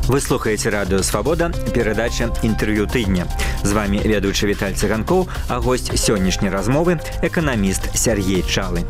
Вы слухаеце радыё «Свабода», перадача «Інтэрв'ю тыдня». З вами ведучы Віталь Цыганкоў, а госць сённяшняй размовы – эканаміст Сергей Чалы.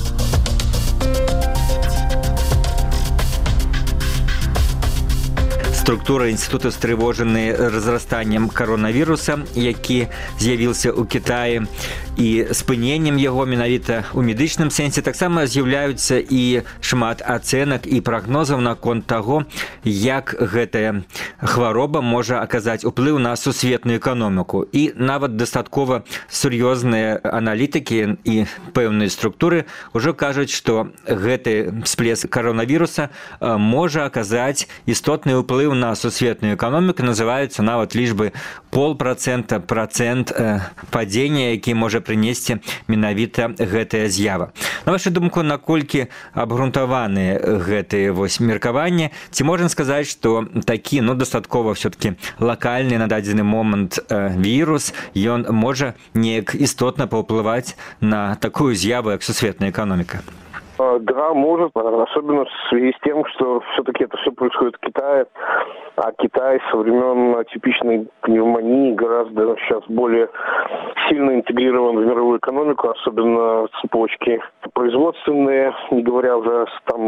Структура інстытута стрывожаны разрастаннем каронавіруса, які з'явіўся ў Кітаі, і спыненнем яго менавіта ў медычным сэнсе таксама з'яўляюцца і шмат ацэнак і прагнозаў наконт таго, як гэтая хвароба можа аказаць уплыў на сусветную эканоміку. І нават дастаткова сур'ёзныя аналітыкі і пэўныя структуры ўжо кажуць, што гэты всплеск каронавіруса можа аказаць істотны ўплыў на сусветную эканоміку, называюцца нават лічбы 0,5%, процент падзення, які можа прынесці менавіта гэтая з'ява. На вашу думку, наколькі абгрунтаваны гэтыя меркаванні? Ці можна сказаць, што такі, дастаткова ўсё-такі лакальны на дадзены момант вірус, ён можа неяк істотна паўплываць на такую з'яву, як сусветная эканоміка? Да, может, особенно в связи с тем, что все-таки это все происходит в Китае, а Китай со времен типичной пневмонии гораздо сейчас более сильно интегрирован в мировую экономику, особенно цепочки производственные, не говоря уже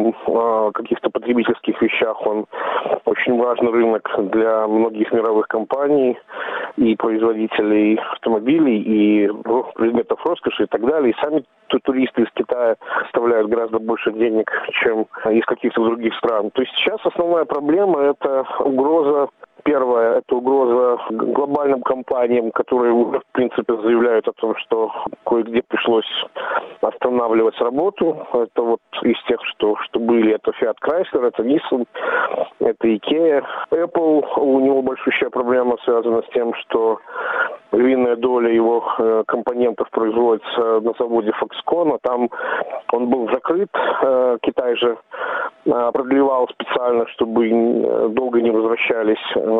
о каких-то потребительских вещах. Он очень важный рынок для многих мировых компаний и производителей автомобилей, и предметов роскоши и так далее. И сами туристы из Китая оставляют гораздо больше денег, чем из каких-то других стран. То есть сейчас основная проблема – это угроза. Первое – это угроза глобальным компаниям, которые уже, в принципе, заявляют о том, что кое-где пришлось останавливать работу. Это вот из тех, что были, это Fiat Chrysler, это Nissan, это Ikea. Apple, у него большущая проблема связана с тем, что львиная доля его компонентов производится на заводе Foxconn, а там он был закрыт. Китай же продлевал специально, чтобы долго не возвращались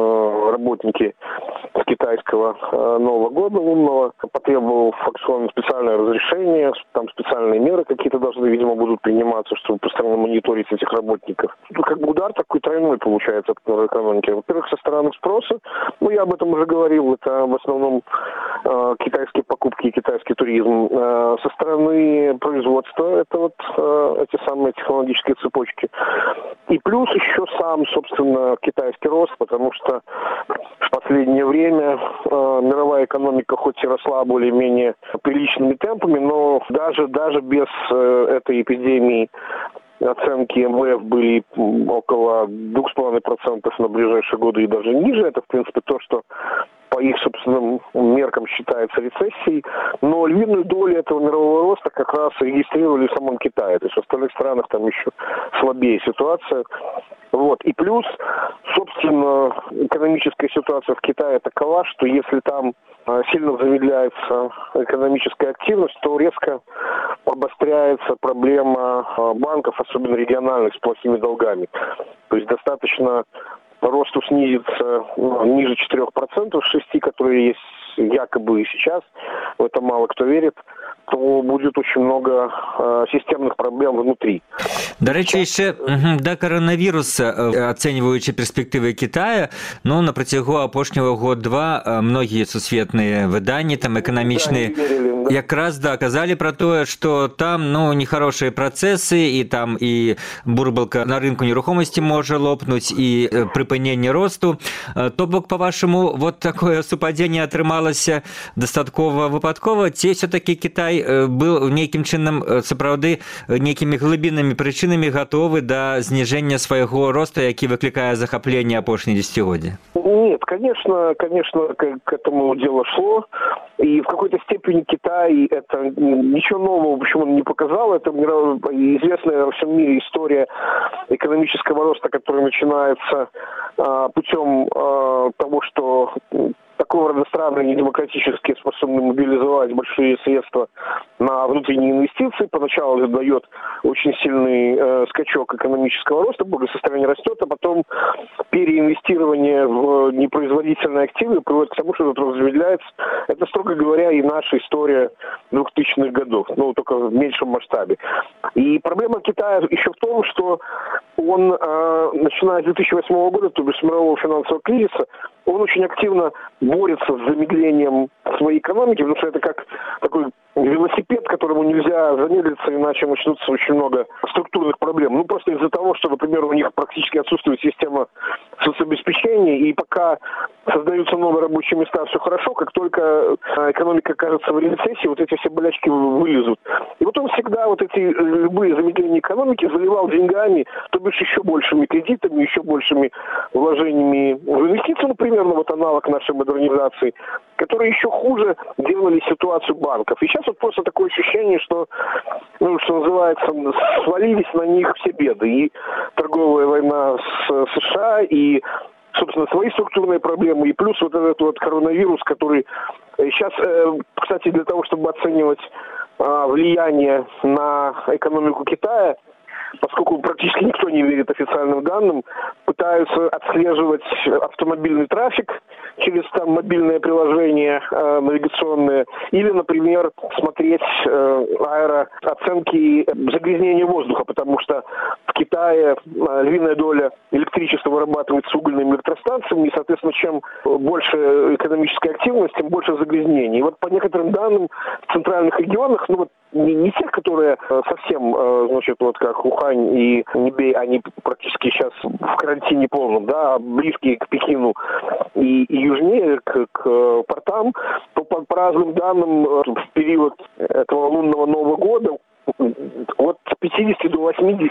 работники с китайского Нового года лунного. Потребовал Foxconn специальное разрешение, там специальные меры какие-то должны, видимо, будут приниматься, чтобы постоянно мониторить этих работников. Как бы удар такой тройной получается от мировой экономики. Во-первых, со стороны спроса, я об этом уже говорил, это в основном китайские покупки и китайский туризм. Со стороны производства это вот эти самые технологические цепочки. И плюс еще сам, собственно, китайский рост, потому что в последнее время мировая экономика хоть и росла более-менее приличными темпами, но даже без этой эпидемии оценки МВФ были около 2,5% на ближайшие годы и даже ниже. Это, в принципе, то, что по их собственным меркам считается рецессией, но львиную долю этого мирового роста как раз регистрировали в самом Китае. То есть в остальных странах там еще слабее ситуация. Вот. И плюс, собственно, экономическая ситуация в Китае такова, что если там сильно замедляется экономическая активность, то резко обостряется проблема банков, особенно региональных, с плохими долгами. То есть достаточно росту снизится ниже 4%, 6%, которые есть якобы и сейчас, в это мало кто верит, то будет очень много системных проблем внутри. До речі, ще до коронавіруса, ацэньваючы перспектывы Китая, на працягу апошняга год-два многія сусветныя выданні, там эканамічныя, якраз казалі пра тое, што там, нехарошыя працэсы, і там і бурбалка на рынку нерухомасці можа лопнуць, і прыпыненне росту. То бок, па-вашаму, вот такое супадзенне атрымалася дастаткова выпадкова, ці все-таки Китай был нейкім чынам сапраўды нейкімі глыбіннымі прычынамі гатовы да зніжэння свайго росту, які выклікае захапленне апошняе десятигодия? Нет, конечно, к этому дело шло. И в какой-то степени Китай это ничего нового, почему он не показал. Это известная во всем мире история экономического роста, который начинается путем того, что такого рода страны недемократически способны мобилизовать большие средства на внутренние инвестиции. Поначалу это дает очень сильный скачок экономического роста, благосостояние растет, а потом переинвестирование в непроизводительные активы приводит к тому, что этот рост замедляется. Это, строго говоря, и наша история 2000-х годов, но только в меньшем масштабе. И проблема Китая еще в том, что он, начиная с 2008 года, то есть с мирового финансового кризиса, он очень активно борется с замедлением своей экономики, потому что это как такой велосипед, которому нельзя замедлиться, иначе начнутся очень много структурных проблем. Ну, просто из-за того, что, например, у них практически отсутствует система соцобеспечения, и пока создаются новые рабочие места, все хорошо, как только экономика окажется в рецессии, вот эти все болячки вылезут. И вот он всегда вот эти любые замедления экономики заливал деньгами, то бишь еще большими кредитами, еще большими вложениями в инвестиции, например, вот аналог нашей модернизации, которые еще хуже делали ситуацию банков. И сейчас вот просто такое ощущение, что, ну, что называется, свалились на них все беды. И торговая война с США, и, собственно, свои структурные проблемы, и плюс вот этот вот коронавирус, который сейчас, кстати, для того, чтобы оценивать влияние на экономику Китая, поскольку практически никто не верит официальным данным, пытаются отслеживать автомобильный трафик через там мобильные приложения навигационные, или, например, смотреть аэрооценки загрязнения воздуха, потому что в Китае львиная доля электричества вырабатывается угольными электростанциями, и, соответственно, чем больше экономической активности, тем больше загрязнений. И вот по некоторым данным в центральных регионах, ну вот не тех, которые совсем, значит, вот как Ухань и Небей, они практически сейчас в карантине полном, да, близкие к Пекину и южнее к портам, то по разным данным в период этого лунного Нового года от 50 до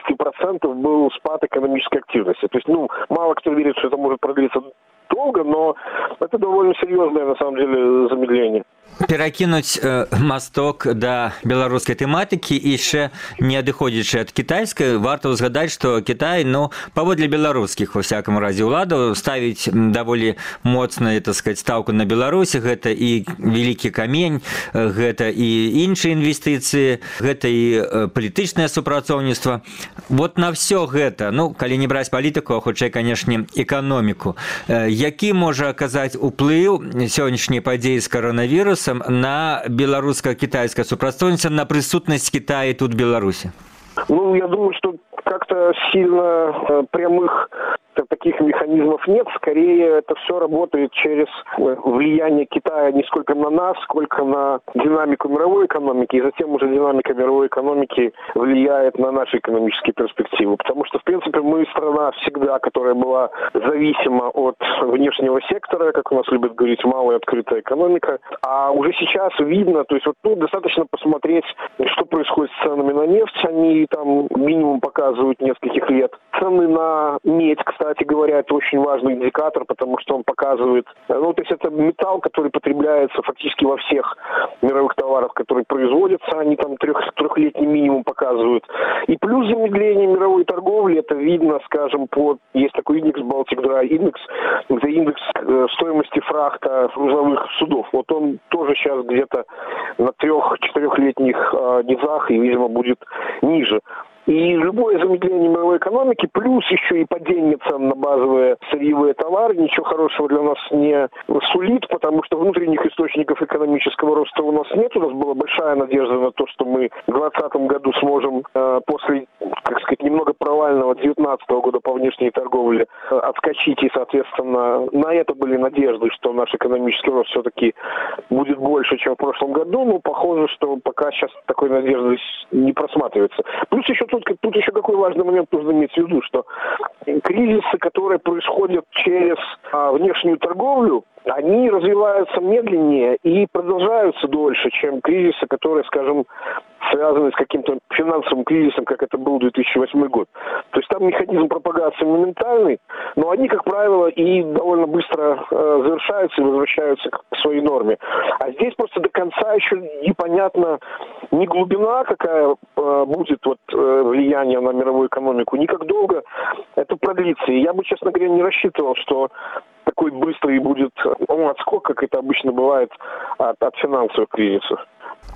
80% был спад экономической активности. То есть, ну, мало кто верит, что это может продлиться долго, но это довольно серьезное, на самом деле, замедление. Перакінуць масток да беларускай тэматыкі і яшчэ не адыходзячы ад кітайскай, варта ўзгадаць, што Кітай, ну, паводле беларускіх, во всяком разе, уладаў ставіць даволі моцную, так сказать, стаўку на Беларусі. Гэта і вялікі камень, гэта і іншыя інвестыцыі, гэта і палітычнае супрацоўніцтва. Вот на все гэта, ну, калі не браць палітыку, а хутчэй, канешне, эканоміку, які можа аказаць уплыў сённяшняй падзеі з коронавірусам на белорусско-китайское супрацоўніцтва, на присутность Китая тут в Беларуси? Ну, я думаю, что как-то сильно прямых таких механизмов нет. Скорее, это все работает через влияние Китая не сколько на нас, сколько на динамику мировой экономики, и затем уже динамика мировой экономики влияет на наши экономические перспективы. Потому что, в принципе, мы страна всегда, которая была зависима от внешнего сектора, как у нас любят говорить, малая открытая экономика. А уже сейчас видно, то есть вот, ну, достаточно посмотреть, что происходит с ценами на нефть. Они там минимум показывают нескольких лет. Цены на медь, кстати говоря, это очень важный индикатор, потому что он показывает, ну, то есть это металл, который потребляется фактически во всех мировых товарах, которые производятся, они там трехлетний минимум показывают. И плюс замедление мировой торговли, это видно, скажем, есть такой индекс Baltic Dry Index, это индекс стоимости фрахта грузовых судов. Вот он тоже сейчас где-то на 3-4-летних низах и, видимо, будет ниже. И любое замедление мировой экономики, плюс еще и падение цен на базовые сырьевые товары, ничего хорошего для нас не сулит, потому что внутренних источников экономического роста у нас нет. У нас была большая надежда на то, что мы в 2020 году сможем после, так сказать, немного провального 2019 года по внешней торговле отскочить, и, соответственно, на это были надежды, что наш экономический рост все-таки будет больше, чем в прошлом году, но похоже, что пока сейчас такой надежды не просматривается. Плюс еще тут еще какой важный момент нужно иметь в виду, что кризисы, которые происходят через внешнюю торговлю, они развиваются медленнее и продолжаются дольше, чем кризисы, которые, скажем, связаны с каким-то финансовым кризисом, как это был 2008 год. То есть там механизм пропагации моментальный, но они, как правило, и довольно быстро завершаются и возвращаются к своей норме. А здесь просто до конца еще непонятно ни глубина, какая будет вот влияние на мировую экономику, ни как долго это продлится. И я бы, честно говоря, не рассчитывал, что такой быстрый будет отскок, как это обычно бывает от финансовых кризисов.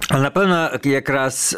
Напэўна, якраз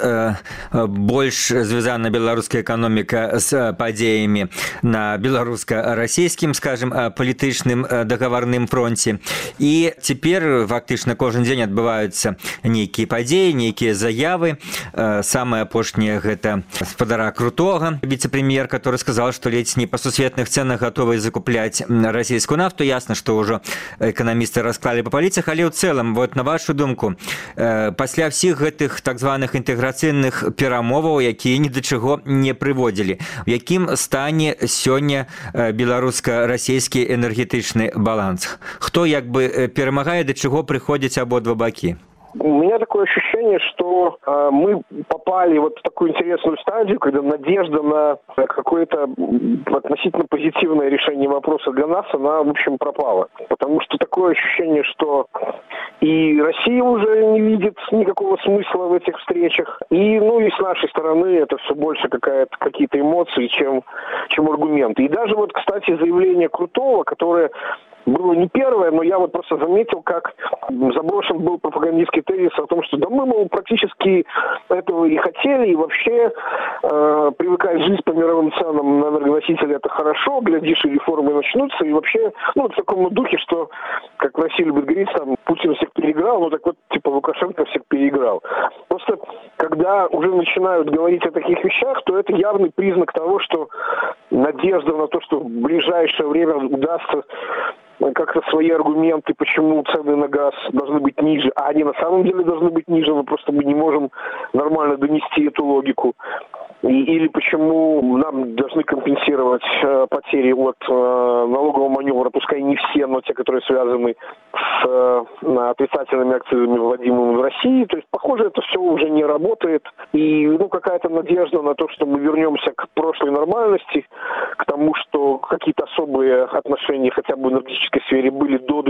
больш звязана беларуская эканоміка з падзеямі на беларуска-расійскім, скажем, палітычным дагаварным фронце. І цяпер фактычна кожны дзень адбываюцца нейкія падзеі, нейкія заявы. Самае апошняе гэта спадара Крутога, віцэ-прэм'ер, который сказал, што ледзь не па сусветных цэнах гатовы закупляць расійскую нафту. Ясна, што ўжо эканамісты расклалі па паліцах, але ў цэлым, вот на вашу думку, пасля всіх гэтых так званых інтэграцыйных перамоваў, якія ні да чаго не прыводзілі, у якім стане сёння беларуска-расійскі энергетычны баланс? Хто як бы перамагае, да чаго прыходзяць абодва бакі? У меня такое ощущение, что мы попали вот в такую интересную стадию, когда надежда на какое-то относительно позитивное решение вопроса для нас, она, в общем, пропала. Потому что такое ощущение, что и Россия уже не видит никакого смысла в этих встречах. И, ну, и с нашей стороны это все больше какие-то эмоции, чем аргументы. И даже вот, кстати, заявление Крутого, которое было не первое, но я вот просто заметил, как заброшен был пропагандистский тезис о том, что да мы, мол, практически этого и хотели, и вообще привыкать жить по мировым ценам на энергоносители это хорошо, глядишь, и реформы начнутся, и вообще, ну, в таком духе, что, как в России любят говорить, там, Путин всех переиграл, ну, так вот, типа, Лукашенко всех переиграл. Просто, когда уже начинают говорить о таких вещах, то это явный признак того, что надежда на то, что в ближайшее время удастся как-то свои аргументы, почему цены на газ должны быть ниже, а они на самом деле должны быть ниже, мы не можем нормально донести эту логику. Или почему нам должны компенсировать потери от налогового маневра, пускай не все, но те, которые связаны с отрицательными акцизами, вводимыми в России. То есть, похоже, это все уже не работает. И какая-то надежда на то, что мы вернемся к прошлой нормальности, к тому, что какие-то особые отношения хотя бы в энергетической сфере были до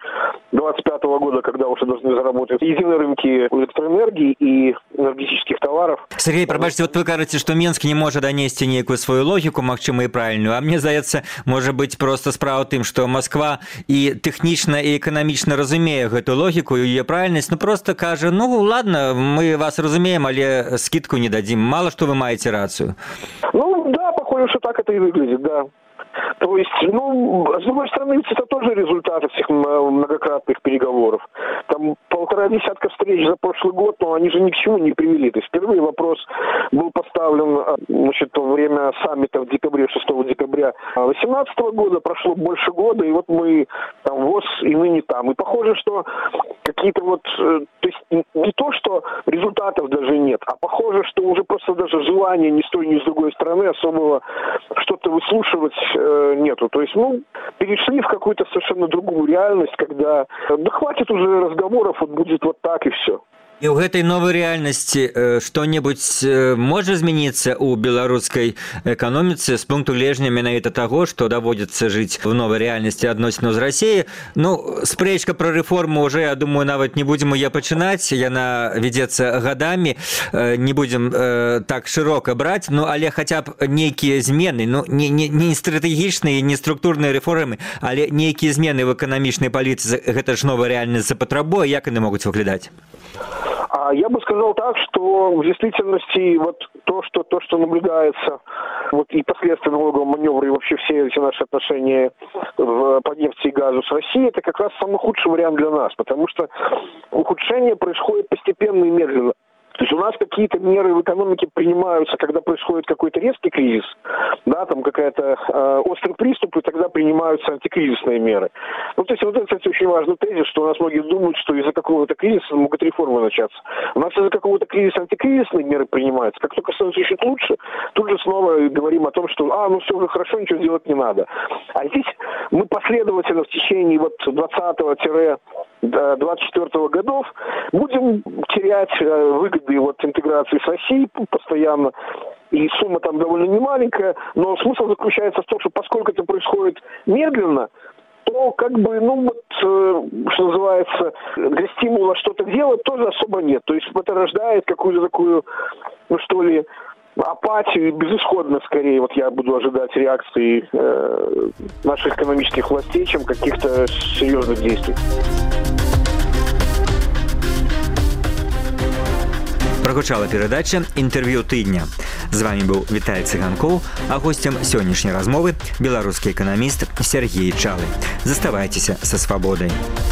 2025 года, когда уже должны заработать единые рынки электроэнергии и энергетических товаров. Сергей, пробачьте, вот вы кажете, что Минск не может донести некую свою логику, магчыма и правильную, а мне здаецца, может быть просто справа тым, что Москва и технично, и экономично разумее эту логику и ее правильность, просто кажа, ладно, мы вас разумеем, але скидку не дадим, мало что вы маете рацию. Да, похоже, что так это и выглядит, да. То есть, с другой стороны, это тоже результат этих многократных переговоров. Там 1,5 десятка встреч за прошлый год, но они же ни к чему не привели. То есть впервые вопрос был поставлен, во время саммита в декабре, 6 декабря 2018 года, прошло больше года, и вот мы там ВОЗ и ныне там. И похоже, что какие-то то есть не то, что результатов даже нет, а похоже, что уже просто даже желания ни с той, ни с другой стороны особого что-то выслушивать нету. То есть, перешли в какую-то совершенно другую реальность, когда хватит уже разговоров, будет вот так и все. І ў гэтай новай рэальнасці што-небудзь можа змяніцца ў беларускай эканоміцы з пункту гледжання менавіта таго, што даводзіцца жыць в новай рэальнасці адносінаў з Расіяй. Спрэчка пра рэформу уже, я думаю, нават не будзем яе пачынаць, яна вядзецца гадамі, не будзем так шырока браць, але хаця б нейкія змены, не стратэгічныя, не структурныя рэформы, але нейкія змены в эканамічнай палітыцы, гэта ж новая рэальнасць запатрабуе, як яны могуць выглядаць? Я бы сказал так, что в действительности то, что наблюдается, и последствия налогового маневра, и вообще все эти наши отношения по нефти и газу с Россией, это как раз самый худший вариант для нас, потому что ухудшение происходит постепенно и медленно. То есть у нас какие-то меры в экономике принимаются, когда происходит какой-то резкий кризис, там какая-то острый приступ, и тогда принимаются антикризисные меры. То есть это, кстати, очень важный тезис, что у нас многие думают, что из-за какого-то кризиса могут реформы начаться. У нас из-за какого-то кризиса антикризисные меры принимаются. Как только становится чуть лучше, тут же снова говорим о том, что все уже хорошо, ничего делать не надо. А здесь мы последовательно в течение 20-24 годов будем терять выгоды интеграции с Россией постоянно, и сумма там довольно немаленькая, но смысл заключается в том, что поскольку это происходит медленно, то что называется, для стимула что-то делать тоже особо нет. То есть это рождает какую-то такую, апатию и безысходность скорее. Я буду ожидать реакции наших экономических властей, чем каких-то серьезных действий. Прагучала перадача «Інтэрв'ю тыдня». З вами быў Віталій Цыганкоў, а госцем сённяшняй размовы беларускі эканаміст Сергей Чалы. Заставайцеся са свабодай.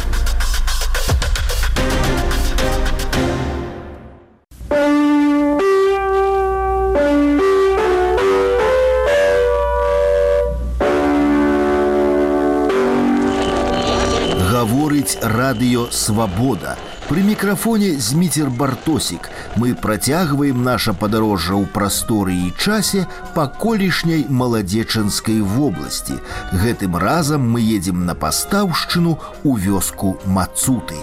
Гаворыць радыё «Свабода». Пры мікрафоне Зміцер Бартосік. Мы працягваем наша падарожжа ў прасторы і часе па колішняй Маладзечанскай вобласці. Гэтым разам мы едзем на пастаўшчыну ў вёску Мацуты.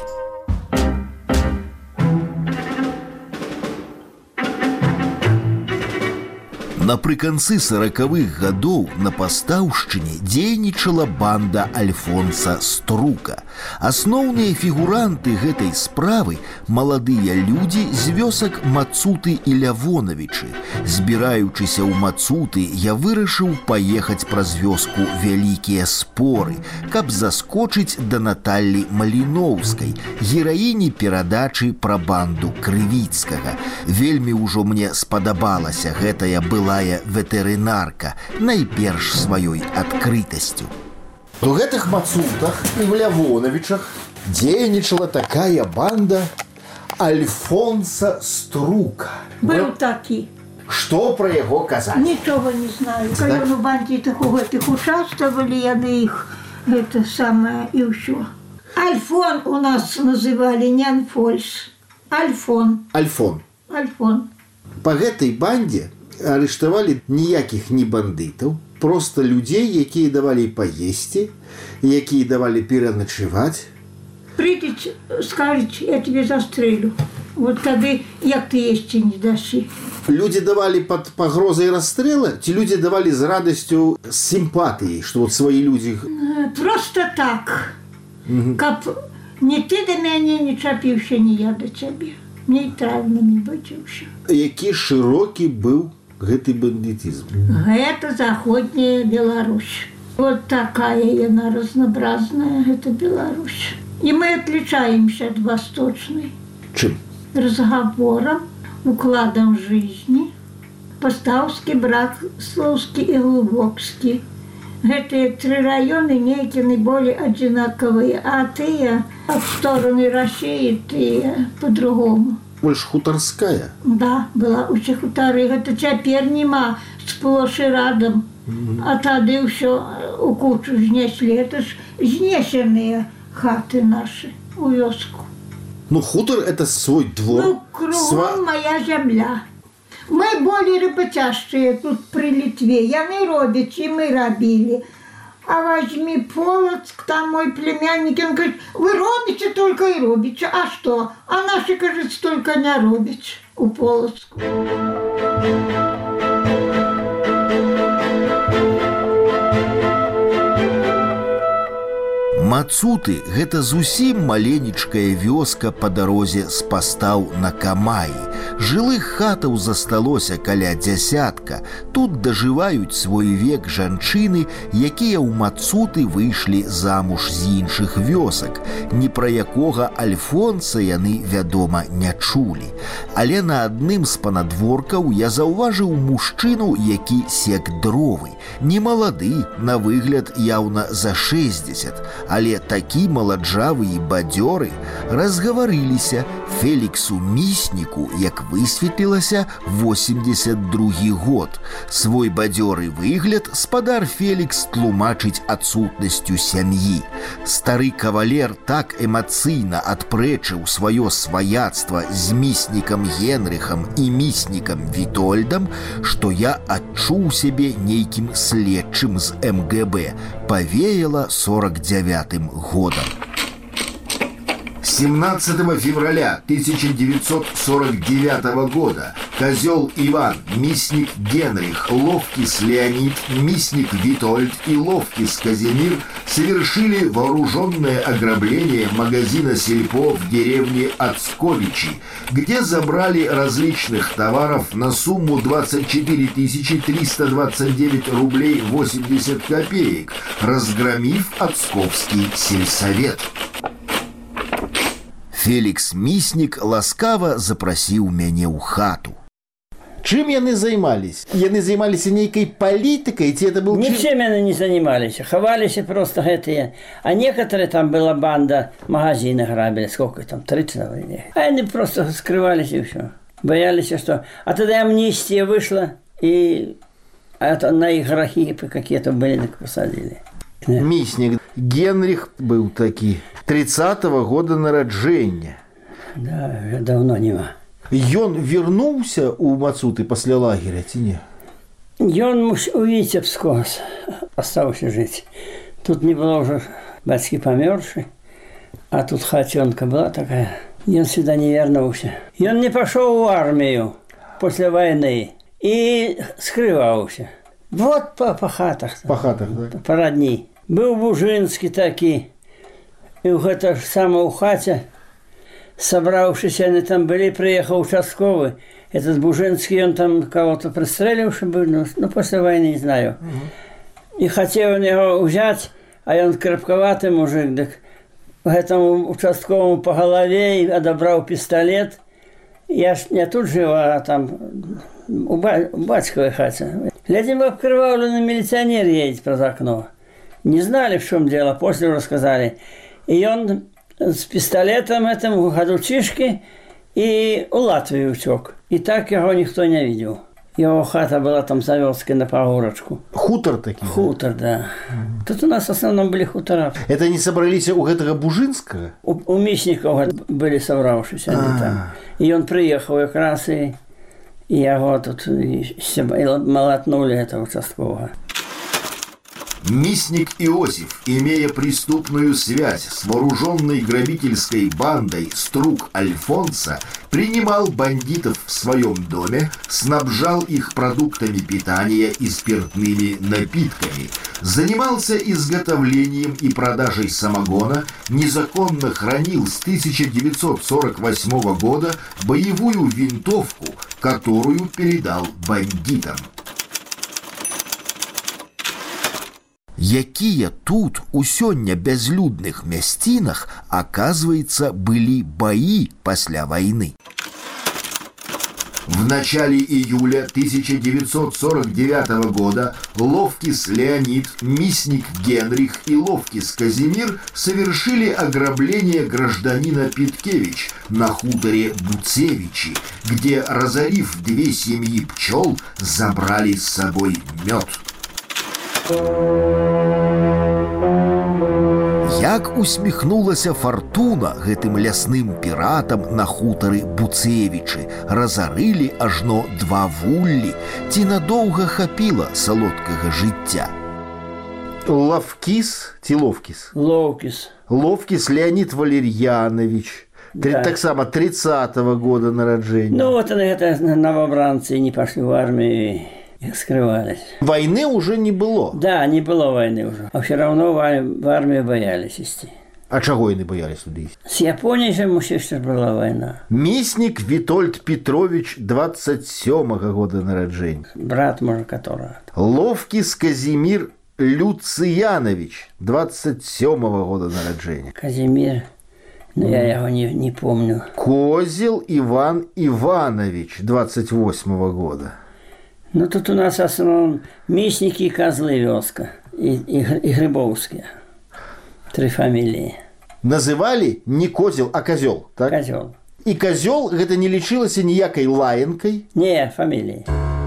Напрыканцы 40-х гадоў на пастаўшчыне дзейнічала банда Альфонса Струка. Асноўныя фігуранты гэтай справы – маладыя людзі з вёсак Мацуты і Лявонавічы. Збіраючыся ў Мацуты, я вырашыў паехаць праз вёску Вялікія Споры, каб заскочыць да Наталлі Маліноўскай, гераіні перадачы пра банду Крывіцкага. Вельмі ўжо мне спадабалася гэтая была ветэрынарка, найперш сваёй адкрытасцю. У гэтых Мацутах і в Лявонавічах дзейнічала такая банда Альфонса Струка. Быў такі. Што пра яго казаць? Нічога не знаю. Калі ў бандитах у гэтых участвовали, яны іх гэта самае і ўсё. Альфон у нас называлі не Альфольс. Альфон. Альфон. Альфон. Па гэтай бандзе арыштавалі ніякіх не бандытаў, проста людзей, якія давалі паесці, якія давалі пераначываць. Прыйдзеце, скажуць, я тебе застрэлю. Вот тады, як ты есці не дасі. Людзі давалі пад пагрозай расстрела, ці людзі давалі з радасцю, з сімпатыяй, што вот свае людзі... Просто так. Каб не ты да мяне не чапіўся, не я да цябе. Нейтральнымі быць ўсё. Які шырокі быў гэты бандитизм? Гэта заходняя Беларусь. Вот такая яна разнообразная, гэта Беларусь. И мы отличаемся от восточной. Чым? Разговором, укладом жизни. Пастаўскі, Браслаўскі и Глубокскі. Гэтыя тры районы нейкія наиболее одинаковые, а тыя от стороны России, тыя по-другому. Больш хутарская? Да, была усе хутары. Гэта цяпер нема сплош і радам. А тады ўсё у кучу знеслі. Это ж знесеныя хаты наши у вёску. Ну, хутор – это свой двор. Ну, кругом моя земля. Мы более рыбацяшчыя тут при Литве. Яны робяць, і мы рабілі. А возьми Полоцк, там мой племянник, он говорит, вы робите только и робите. А что? А наши, кажется, только не робят у Полоцку. Мацуты – гэта зусім маленечкая вёска па дарозе з Пастаў на Камаі. Жылых хатаў засталося каля дзясятка. Тут дажываюць свой век жанчыны, якія ў Мацуты выйшлі замуж з іншых вёсак. Ні пра якога Альфонса яны, вядома, не чулі. Але на адным з панадворкаў я заўважыў мужчыну, які сек дровы. Не малады, на выгляд яўна за 60, але такі маладжавы і бадзёры. Разгаварыліся. Феліксу Місніку, як высветлілася, 82 год. Свой бадзёры выгляд спадар Фелікс тлумачыць адсутнасцю сям'і. Стары кавалер так эмацыйна адпрэчыў сваё сваяцтва з міснікам Генрыхам і міснікам Вітольдам, што я адчуў сябе нейкім следчым з МГБ. Павеяла 49-м годам. 17 февраля 1949 года Козел Иван, Мисник Генрих, Ловкис Леонид, Мисник Витольд и Ловкис Казимир совершили вооруженное ограбление магазина «Сельпо» в деревне Ацковичи, где забрали различных товаров на сумму 24 329 рублей 80 копеек, разгромив Ацковский сельсовет. Фелікс Міснік ласкава запрасіў мяне ў хату. Чым яны займались? Яны займаліся нейкай палітыкай, ці это был... Ничем яны не занимались, ховались просто гэтые. А некоторые, там была банда, магазины грабили, сколько там, 30 человек. А они просто скрывались и все. Боялись, что... А тогда амнистия вышла, и это на их грехи какие-то были, так посадили. Міснік Генрих был такі, 30-го года нараджэння. Да, давно нема. Ён вернуўся ў Мацуты пасля лагеря, ці не? Ён у Віцебску остался жить. Тут не было уже бацькі памёршы, а тут хатёнка была такая. Ён сюда не вернуўся. Ён не пошел в армию после войны и скрывался. Вот по хатах. По хатах, да? По родни. Был Бужинский таки. И в это же самое у хате, собравшись, они там были, приехал участковый. Этот Бужинский, он там кого-то пристреливший был, ну, после войны, не знаю. И хотел он его взять, а он крепковатый мужик, так этому участковому по голове и одобрал пистолет. Я тут жил, а там у батьковой хате. Глядим, обкрывали, милиционер едет про окно. Не знали, в чем дело, после рассказали. И он с пистолетом этому ходучишки и в Латвию утек. И так его никто не видел. Его хата была там Завёлская на погорочку. Хутор такие? Хутор, да. Тут у нас в основном были хутора. Это они собрались у этого Бужинского? У Мисникова были собравшись они там. И он приехал как раз, и его тут и молотнули этого участкового. Мисник Иосиф, имея преступную связь с вооруженной грабительской бандой Струк Альфонса, принимал бандитов в своем доме, снабжал их продуктами питания и спиртными напитками, занимался изготовлением и продажей самогона, незаконно хранил с 1948 года боевую винтовку, которую передал бандитам. Якія тут у сёння бязлюдных мясцінах, оказывается, были бои после войны. В начале июля 1949 года Ловкис Леонид, Мисник Генрих и Ловкис Казимир совершили ограбление гражданина Питкевич на хуторе Буцевичи, где, разорив 2 семьи пчел, забрали с собой мед. Як усміхнулася фартуна гэтым лясным піратам на хутары Буцевічы, разарылі ажно 2 вуллі, ці надоўга хапіла салодкага жыцця. Ловкис, ці Ловкис? Ловкис. Ловкис Леонид Валерьянович. Да. Так само 30-го года нараджения. Ну вот они, это новобранцы, не пошли в армию. Скрывались. Войны уже не было? Да, не было войны уже. А все равно в армию боялись идти. А чего они боялись туда идти? С Японией же мучишься, была война. Мисник Витольд Петрович 27-го года нараджения. Брат, может, которого. Ловкис Казимир Люциянович 27-го года нараджения. Казимир, но я его не помню. Козел Иван Иванович 28-го года. Ну, тут у нас в основном Мисники и Козлы Вёска, и Грибовские. 3 фамилии. Называли не Козел, а Козел, так? Козел. И Козел это не лічылася ніякай лаянкай? Не, фамилии.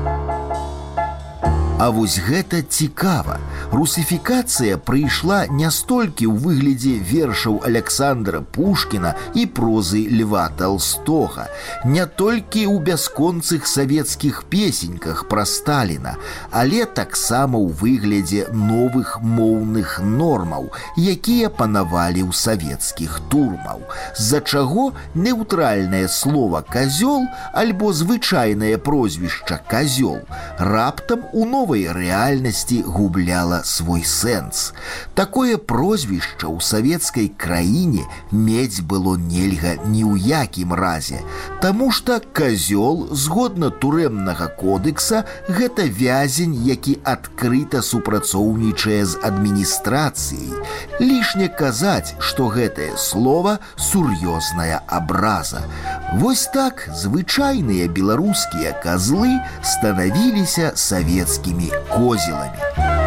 А вось гэта цікава. Русифікацыя прыйшла не столькі ў выглядзе вершаў Александра Пушкіна і прозы Льва Толстога, не толькі ў бясконцых савецкіх песеньках пра Сталіна, але таксама ў выглядзе новых моўных нормаў, якія панавалі ў савецкіх турмаў, з-за чаго неўтральнае слова «казёл» альбо звычайнае прозвішча «казёл» раптам у новым новай рэальнасці губляла свой сэнс. Такое прозвішча ў савецкай краіне мець было нельга ні ў якім разе, таму што казёл, згодна турэмнага кодекса, гэта вязень, які адкрыта супрацоўнічае з адміністрацыяй. Лішне казаць, што гэтае слова сур'ёзная абраза. Вось так звычайныя беларускія козлы становіліся савецкімі козелами.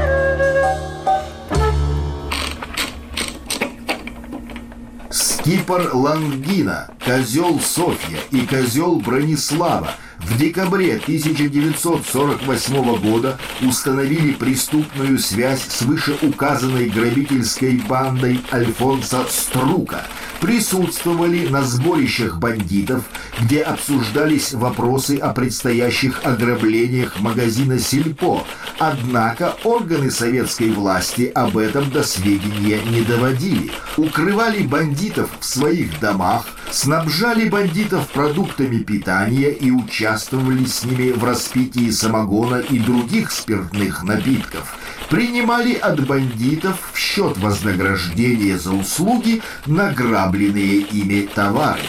Скипор Лангина, козел Софья и козел Бронислава в декабре 1948 года установили преступную связь с вышеуказанной грабительской бандой Альфонса Струка. Присутствовали на сборищах бандитов, где обсуждались вопросы о предстоящих ограблениях магазина «Сельпо». Однако органы советской власти об этом до сведения не доводили. Укрывали бандитов в своих домах, снабжали бандитов продуктами питания и участвовали с ними в распитии самогона и других спиртных напитков. Принимали от бандитов в счет вознаграждения за услуги награбленные ими товары.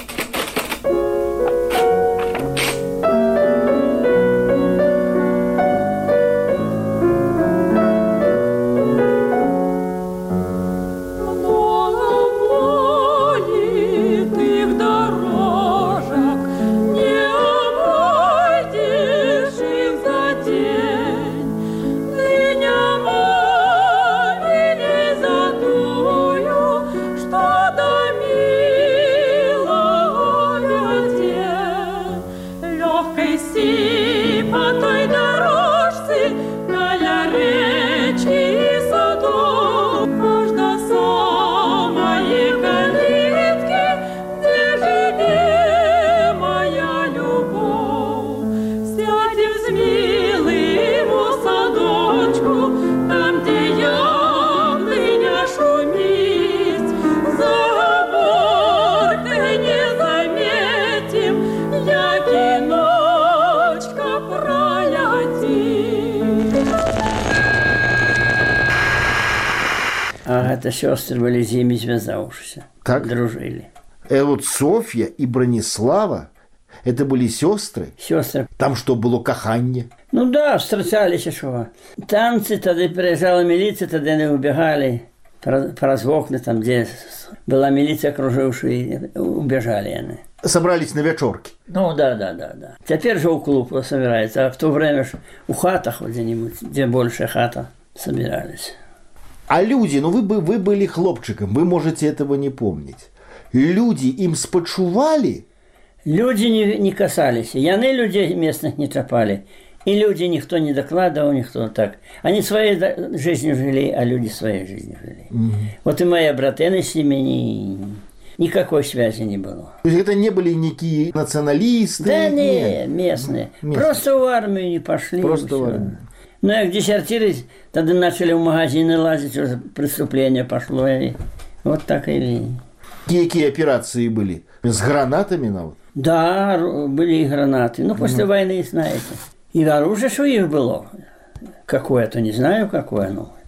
Это сестры были с ними связавшиеся, Так? дружили. Вот Софья и Бронислава, это были сестры? Сестры. Там что, было каханье? Ну да, встречались еще. Танцы, тогда приезжала милиция, тогда они убегали. Праз окна, там, где была милиция окружившая, убежали они. Собрались на вечерки? Ну да. Теперь же у клуба собирается, а в то время же у хатах где-нибудь, где больше хата, собирались. А люди, ну вы были хлопчиком, вы можете этого не помнить. Люди им спочували? Люди не касались. Яны людей местных не трапали. И люди никто не докладывал, никто так. Они своей жизнью жили, а люди своей жизнью жили. Вот и мои братаны с ними никакой связи не было. То есть это не были никакие националисты? Да нет, местные. Просто в армию не пошли. Просто в армию. Ну, как десертились, тогда начали в магазины лазить, уже преступление пошло. И вот так и... Какие операции были? С гранатами? Вот? Да, были и гранаты. Ну, после войны, знаете. И оружие что их было. Какое-то, не знаю, какое,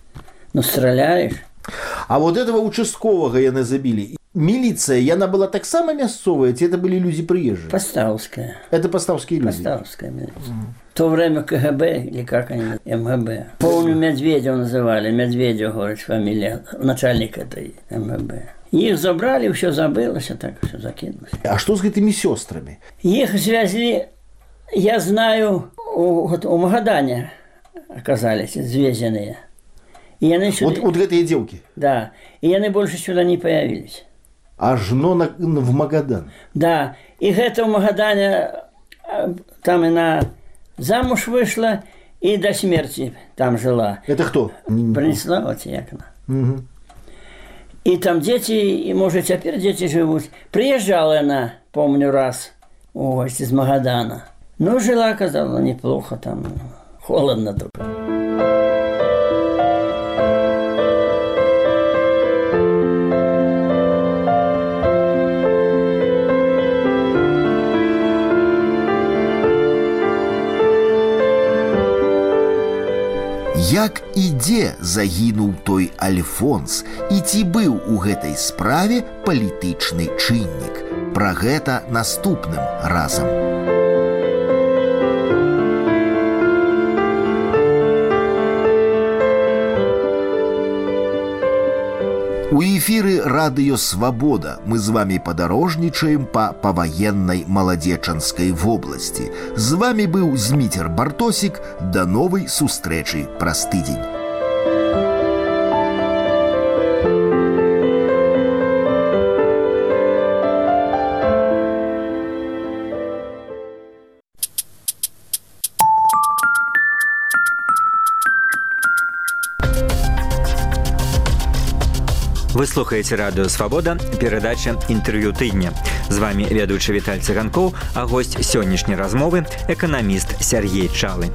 но стреляешь. А вот этого участкового яны забили. Милиция, яна была так само мясцовая, ці это были люди приезжие? Поставская. Это поставские люди? Поставская милиция. В то время КГБ, или как они, МГБ. Помню, Медведева называли. Медведев, говорит, фамилия, начальник этой МГБ. Их забрали, все забылось, а так все закинулось. А что с этими сестрами? Их связали, я знаю, у Магадане оказались связанные. И они сюда... Вот эти девки? Да. И они больше сюда не появились. Аж в Магадан? Да. И это в Магадане, там она замуж вышла и до смерти там жила. Это кто? Бронислава Тиякна. Угу. И там дети, и, может, теперь дети живут. Приезжала она, помню, раз из Магадана. Ну, жила, казалось, неплохо там. Холодно только. Як і дзе загінуў той Альфонс і ці быў у гэтай справе палітычны чыннік? Пра гэта наступным разам. У эфіры радыё «Свабода» мы з вами падарожнічаем па паваеннай маладзечанскай вобласці. З вами быў Зміцер Бартосік. Да новай сустрэчы праз тыдзень. Вы слухаеце радыё «Свабода», перадача «Інтэрв'ю тыдня». З вами ведучы Віталь Цыганкоў, а госць сённяшняй размовы – эканаміст Сергей Чалы.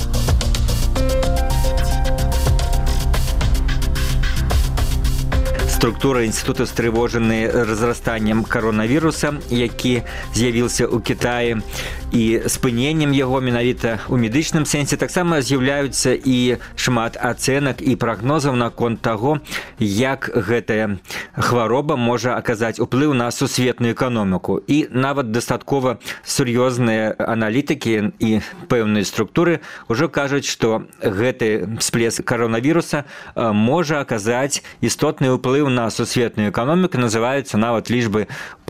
Структура інстытута стрывожаны разрастаннем каронавіруса, які з'явіўся ў Кітаі, і спыненнем яго менавіта ў медычным сэнсе. Таксама з'яўляюцца і шмат ацэнак і прагнозаў наконт таго, як гэтая хвароба можа аказаць уплыў на сусветную эканоміку. І нават дастаткова сур'ёзныя аналітыкі і пэўныя структуры ўжо кажуць, што гэты всплеск каронавіруса можа аказаць істотны ўплыў на сусветную эканоміку. Называюцца нават лічбы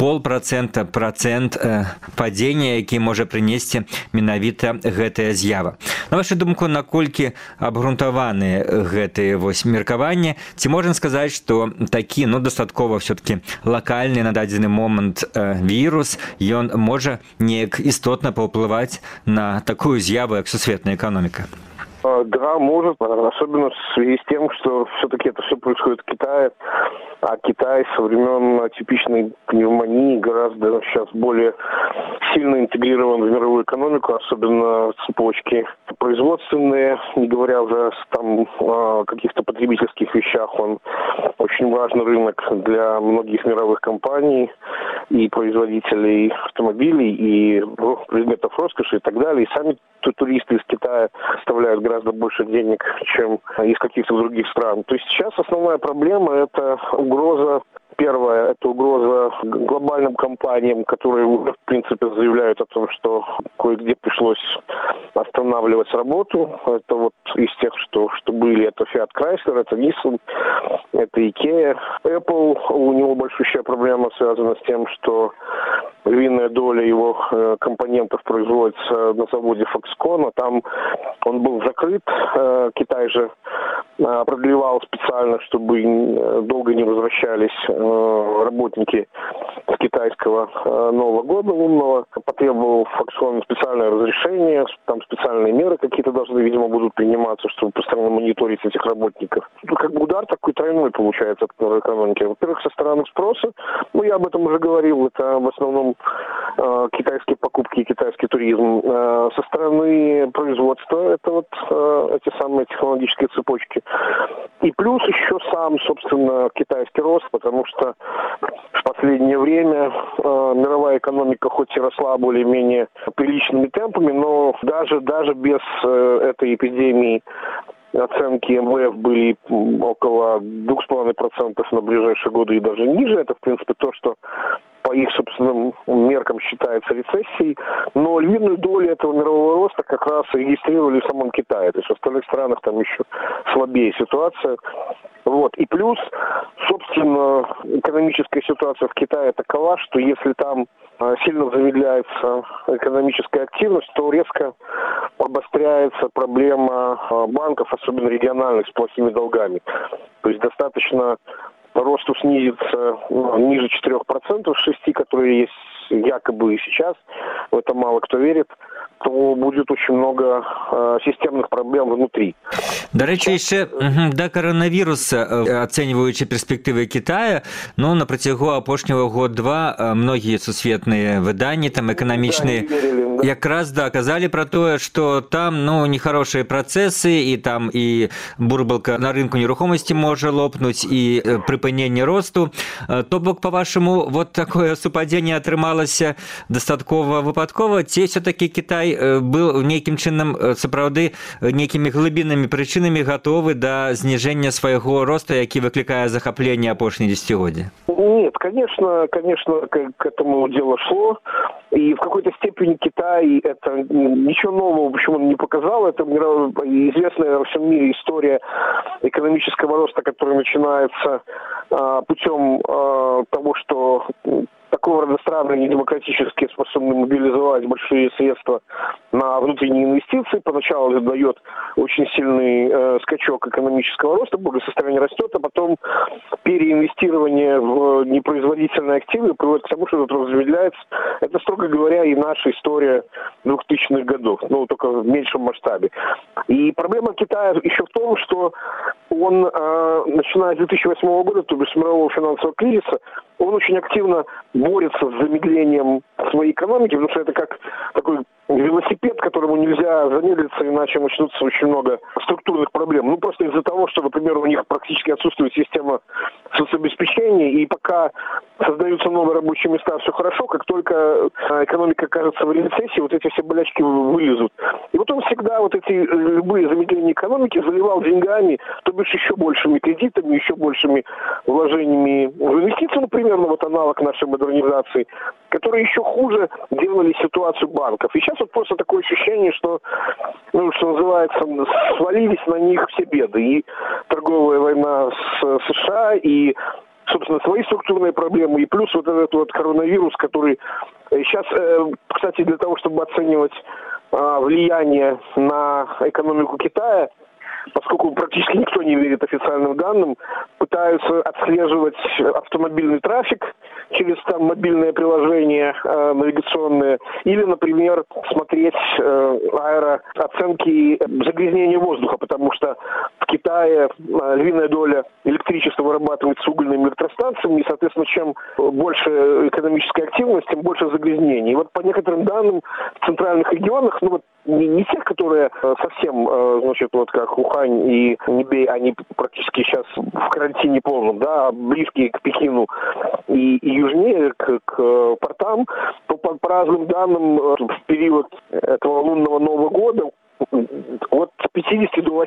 0,5%, процент падзення, які можа прынесці менавіта гэтая з'ява. На вашу думку, наколькі абгрунтаваныя гэтыя меркаванні? Ці можна сказаць, што такі, дастаткова ўсё-такі лакальны на дадзены момант вірус, ён можа неяк істотна паўплываць на такую з'яву, як сусветная эканоміка? Да, может, особенно в связи с тем, что все-таки это все происходит в Китае, а Китай со времен атипичной пневмонии гораздо сейчас более сильно интегрирован в мировую экономику, особенно цепочки производственные, не говоря уже о каких-то потребительских вещах. Он очень важный рынок для многих мировых компаний и производителей автомобилей, и предметов роскоши и так далее. И сами туристы из Китая оставляют гораздо больше денег, чем из каких-то других стран. То есть сейчас основная проблема – это угроза. Первое – это угроза глобальным компаниям, которые уже, в принципе, заявляют о том, что кое-где пришлось останавливать работу. Это вот из тех, что были, это Fiat Chrysler, это Nissan, это Ikea. Apple, у него большущая проблема связана с тем, что львиная доля его компонентов производится на заводе Foxconn, а там он был закрыт. Китай же продлевал специально, чтобы долго не возвращались работники с китайского Нового года лунного. Потребовал Foxconn специальное разрешение, там специальные меры какие-то должны, видимо, будут приниматься, чтобы постоянно мониторить этих работников. Как бы удар такой тройной получается от мировой экономики. Во-первых, со стороны спроса, я об этом уже говорил, это в основном китайские покупки и китайский туризм. Со стороны производства, это вот эти самые технологические цепочки. И плюс еще сам, собственно, китайский рост, потому что в последнее время мировая экономика хоть и росла более-менее приличными темпами, но даже без этой эпидемии оценки МВФ были около 2,5% на ближайшие годы и даже ниже. Это, в принципе, то, что по их собственным меркам считается рецессией, но львиную долю этого мирового роста как раз регистрировали в самом Китае. То есть в остальных странах там еще слабее ситуация. Вот. И плюс, собственно, экономическая ситуация в Китае такова, что если там сильно замедляется экономическая активность, то резко обостряется проблема банков, особенно региональных, с плохими долгами. То есть достаточно росту снизится ниже 4%, 6%, которые есть якобы и сейчас, в это мало кто верит, то будет очень много системных проблем внутри. До речі, ще до коронавіруса, оцінюючи перспективи Китаю, на протягу апошнього года-два многие сусветные видання, там экономичные, Якраз, да, казали про то, что там, ну, нехорошие процессы, и там и бурбалка на рынку нерухомости может лопнуть, и припынение росту. То бок, по-вашему, вот такое супадение отрымалось достатково выпадково, ці все-таки Китай был неким чином, сапраўды, некими глубинными причинами готовы до снижения своего роста, який выкликает захопление апошние десятигодия? Нет, конечно, к этому дело шло. И в какой-то степени Китай это ничего нового, почему он не показал. Это известная во всем мире история экономического роста, который начинается путем того, что такого рода страны недемократические способны мобилизовать большие средства на внутренние инвестиции. Поначалу это дает очень сильный скачок экономического роста, благосостояние растет, а потом переинвестирование в непроизводительные активы приводит к тому, что этот рост замедляется. Это, строго говоря, и наша история 2000-х годов, но только в меньшем масштабе. И проблема Китая еще в том, что он, начиная с 2008 года, то есть с мирового финансового кризиса, он очень активно борется с замедлением своей экономики, потому что это как такой велосипед, которому нельзя замедлиться, иначе начнутся очень много структурных проблем. Ну, просто из-за того, что, например, у них практически отсутствует система соцобеспечения, и пока создаются новые рабочие места, все хорошо, как только экономика окажется в рецессии, вот эти все болячки вылезут. И вот он всегда вот эти любые замедления экономики заливал деньгами, то бишь еще большими кредитами, еще большими вложениями в инвестиции, например, ну, вот аналог нашей модернизации, которые еще хуже делали ситуацию банков. И сейчас вот просто такое ощущение, что, ну, что называется, свалились на них все беды. И торговая война с США, и, собственно, свои структурные проблемы, и плюс вот этот вот коронавирус, который сейчас, кстати, для того, чтобы оценивать влияние на экономику Китая, поскольку практически никто не верит официальным данным, пытаются отслеживать автомобильный трафик через там мобильные приложения навигационные, или, например, смотреть аэрооценки загрязнения воздуха, потому что в Китае львиная доля электричества вырабатывается угольными электростанциями, и, соответственно, чем больше экономической активности, тем больше загрязнений. И вот по некоторым данным в центральных регионах, ну вот не тех, которые совсем, значит, вот как Ухань и Нибей, они практически сейчас в карантине полном, да, а близкие к Пекину и южнее к портам, то по разным данным в период этого лунного Нового года от 50 до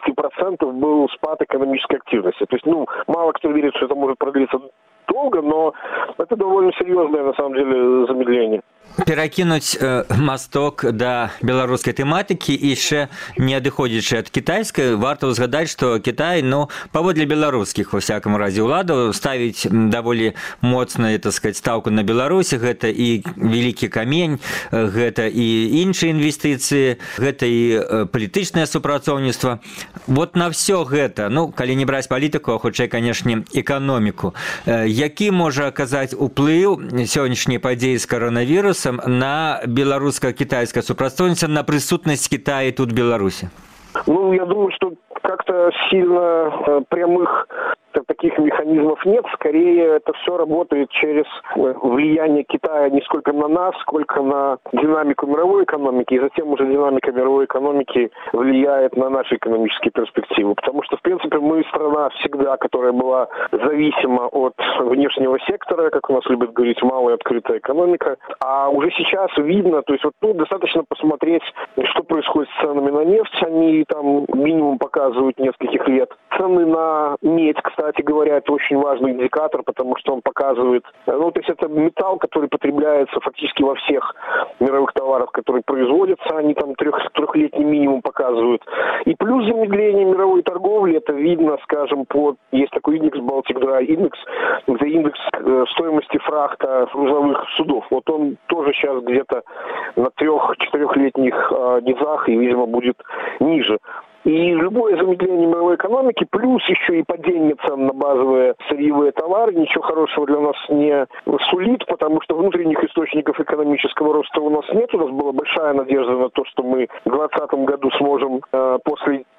80% был спад экономической активности. То есть, ну, мало кто верит, что это может продлиться долго, но это довольно серьезное, на самом деле, замедление. Перакінуць масток да беларускай тэматыкі і яшчэ не адыходзячы ад кітайскай, варта ўзгадаць, што Кітай, ну, паводле беларускіх, ва всякам разе, уладаў ставіць даволі моцную, так сказать, стаўку на Беларусі. Гэта і вялікі камень, гэта і іншыя інвестыцыі, гэта і палітычнае супрацоўніцтва. Вот на ўсё гэта, ну, калі не браць палітыку, а хутчэй, канешне, эканоміку, які можа аказаць уплыў сённяшняй падзеі з коронавірусам на белорусско-китайское супрацоўніцтва, на присутность Китая тут в Беларуси? Ну, я думаю, что как-то сильно прямых таких механизмов нет. Скорее, это все работает через влияние Китая не сколько на нас, сколько на динамику мировой экономики, и затем уже динамика мировой экономики влияет на наши экономические перспективы. Потому что, в принципе, мы страна всегда, которая была зависима от внешнего сектора, как у нас любят говорить, малая открытая экономика. А уже сейчас видно, то есть вот ну, достаточно посмотреть, что происходит с ценами на нефть. Они там минимум показывают нескольких лет. Цены на медь, кстати говоря, это очень важный индикатор, потому что он показывает, ну, то есть это металл, который потребляется фактически во всех мировых товарах, которые производятся, они там трехлетний минимум показывают. И плюс замедление мировой торговли, это видно, скажем, есть такой индекс Baltic Dry Index, где индекс стоимости фрахта грузовых судов. Вот он тоже сейчас где-то на 3-4-летних низах и, видимо, будет ниже. И любое замедление мировой экономики, плюс еще и падение цен на базовые сырьевые товары, ничего хорошего для нас не сулит, потому что внутренних источников экономического роста у нас нет. У нас была большая надежда на то, что мы в 2020 году сможем после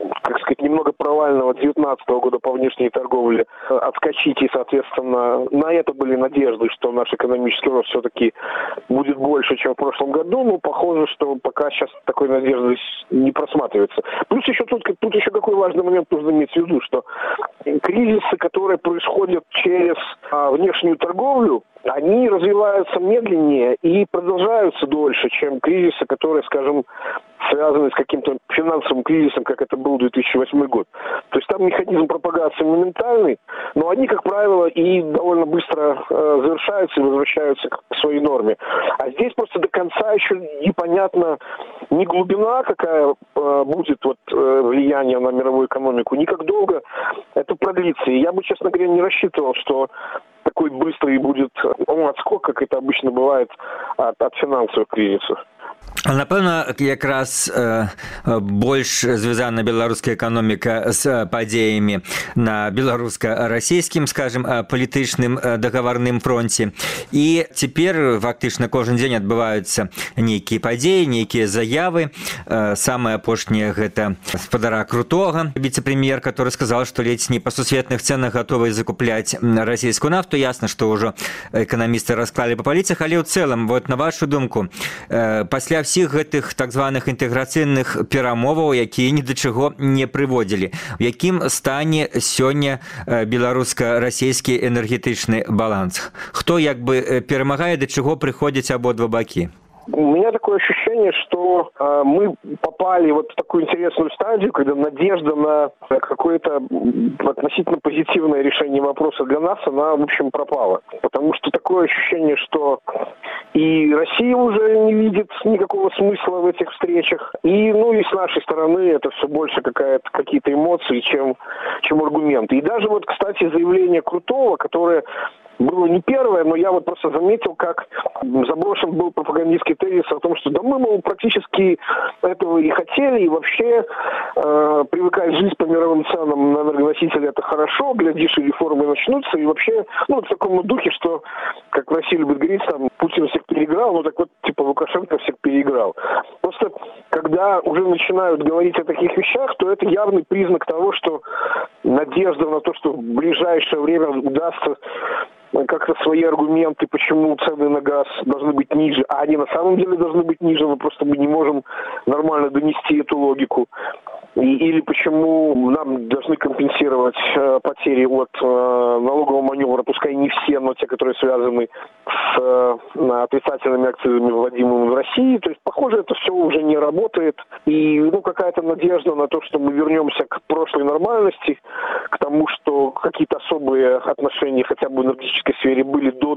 так сказать, немного провального 2019 года по внешней торговле отскочить, и, соответственно, на это были надежды, что наш экономический рост все-таки будет больше, чем в прошлом году, но похоже, что пока сейчас такой надежды не просматривается. Плюс еще тут еще какой важный момент нужно иметь в виду, что кризисы, которые происходят через внешнюю торговлю, они развиваются медленнее и продолжаются дольше, чем кризисы, которые, скажем, связаны с каким-то финансовым кризисом, как это был 2008 год. То есть там механизм пропагации моментальный, но они, как правило, и довольно быстро завершаются и возвращаются к своей норме. А здесь просто до конца еще непонятно ни глубина, какая будет влияние на мировую экономику, ни как долго это продлится. И я бы, честно говоря, не рассчитывал, что такой быстрый будет отскок, как это обычно бывает от финансовых кризисов. Напэўна, якраз больш звязана беларуская эканоміка з падзеямі на беларуска-расійскім, скажем, палітычным дагаварным фронце. І цяпер фактычна кожны дзень адбываюцца нейкія падзеі, нейкія заявы. Самае апошняе гэта спадара Крутога, віцэ-прэм'ер, который сказал, што ледзь не па сусветных цэнах гатовы закупляць расійскую нафту. Ясна, што ўжо эканамісты расклалі па паліцах, але ў цэлым, на вашу думку, пасля всіх гэтых так званых інтэграцыйных перамоваў, якія ні да чаго не прыводзілі, у якім стане сёння беларуска-расійскі энергетычны баланс? Хто як бы перамагае, да чаго прыходзяць абодва бакі? У меня такое ощущение, что мы попали в такую интересную стадию, когда надежда на какое-то относительно позитивное решение вопроса для нас, она, в общем, пропала. Потому что такое ощущение, что и Россия уже не видит никакого смысла в этих встречах. И с нашей стороны это все больше какие-то эмоции, чем аргументы. И даже кстати, заявление Крутого, которое было не первое, но я просто заметил, как заброшен был пропагандистский тезис о том, что мы, мол, практически этого и хотели, и вообще привыкать жить по мировым ценам на энергоносители это хорошо, глядишь, и реформы начнутся, и вообще, в таком духе, что, как в России любят говорить, Путин всех переиграл, Лукашенко всех переиграл. Просто, когда уже начинают говорить о таких вещах, то это явный признак того, что надежда на то, что в ближайшее время удастся как-то свои аргументы, почему цены на газ должны быть ниже, а они на самом деле должны быть ниже, мы не можем нормально донести эту логику. Или почему нам должны компенсировать потери от налогового маневра, пускай не все, но те, которые связаны с отрицательными акцизами, вводимыми в России. То есть, похоже, это все уже не работает. И какая-то надежда на то, что мы вернемся к прошлой нормальности, к тому, что какие-то особые отношения хотя бы в энергетической сфере были до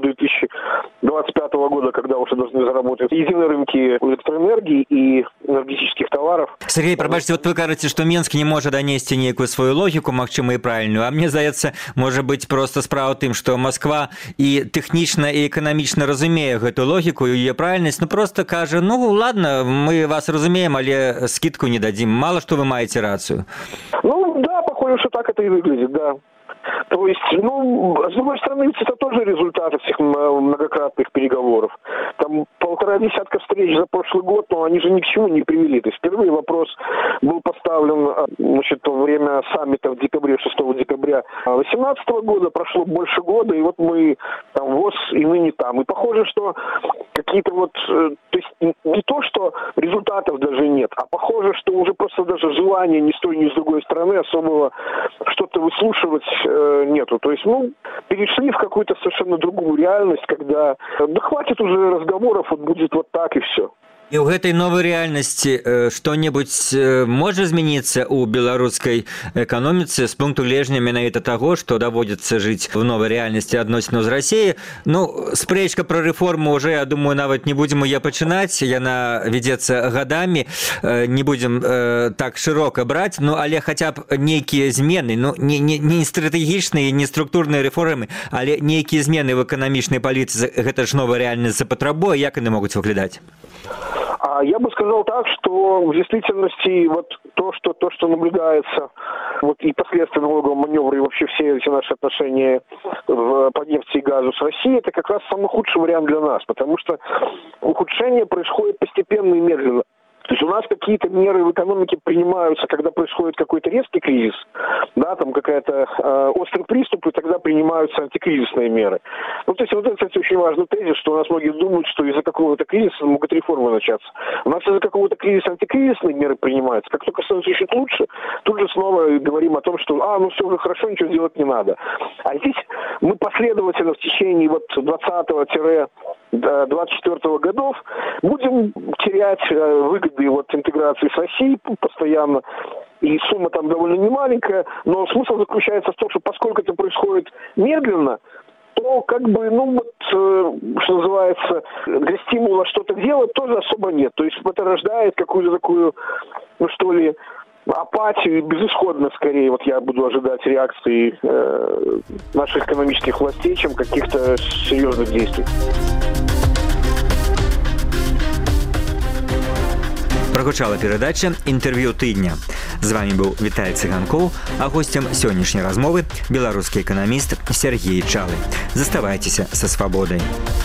2025 года, когда уже должны заработать единые рынки электроэнергии и энергетических товаров. Сергей, пробачьте, вы кажете, что Минск не может донести некую свою логику, магчыма и правильную, а мне здаецца, может быть, просто справа тым, что Москва и тэхнічна и эканамічна разумее гэту логику и ее правильность, просто кажа, ладно, мы вас разумеем, але скидку не дадим, мало что вы маете рацию. Да, похоже, что так это и выглядит, да. То есть, с другой стороны, это тоже результат этих многократных переговоров. Там 1,5 десятка встреч за прошлый год, но они же ни к чему не привели. То есть впервые вопрос был поставлен, во время саммита в декабре, 6 декабря 2018 года, прошло больше года, и мы там ВОЗ и ныне там. И похоже, что какие-то то есть не то, что результатов даже нет, а похоже, что уже просто даже желания ни с той, ни с другой стороны особого что-то выслушивать нету. То есть, перешли в какую-то совершенно другую реальность, когда хватит уже разговоров, будет так и все. І ў гэтай новай рэальнасці што-небудзь можа змяніцца ў беларускай эканоміцы з пункту гледжання менавіта таго, што даводзіцца жыць в новай рэальнасці адносінаў з Расіяй. Спрэчка пра рэформу уже, я думаю, нават не будзем яе пачынаць, яна вядзецца гадамі, не будзем так шырока браць, але хаця б нейкія змены, не стратэгічныя, не структурныя рэформы, але нейкія змены в эканамічнай палітыцы, гэта ж новая рэальнасць запатрабуе, як яны могуць выглядаць? Я бы сказал так, что в действительности то, что наблюдается, и последствия налогового маневра, и вообще все эти наши отношения по нефти и газу с Россией, это как раз самый худший вариант для нас, потому что ухудшение происходит постепенно и медленно. То есть у нас какие-то меры в экономике принимаются, когда происходит какой-то резкий кризис, да, там какая-то острый приступ, и тогда принимаются антикризисные меры. Ну, то есть вот это, кстати, очень важный тезис, что у нас многие думают, что из-за какого-то кризиса могут реформы начаться. У нас из-за какого-то кризиса антикризисные меры принимаются. Как только становится чуть лучше, тут же снова говорим о том, что ну все уже хорошо, ничего делать не надо. А здесь мы последовательно в течение вот 20-24 годов будем терять выгоды от интеграции с Россией постоянно. И сумма там довольно немаленькая, но смысл заключается в том, что поскольку это происходит медленно, то как бы, что называется, для стимула что-то делать тоже особо нет. То есть это рождает какую-то такую, апатию и безысходность скорее. Вот я буду ожидать реакции наших экономических властей, чем каких-то серьезных действий. Прагучала перадача «Інтэрв'ю тыдня». З вами быў Віталій Цыганкоў, а гостем сённяшняй размовы беларускі эканаміст Сергей Чалы. Заставайцеся са свабодай.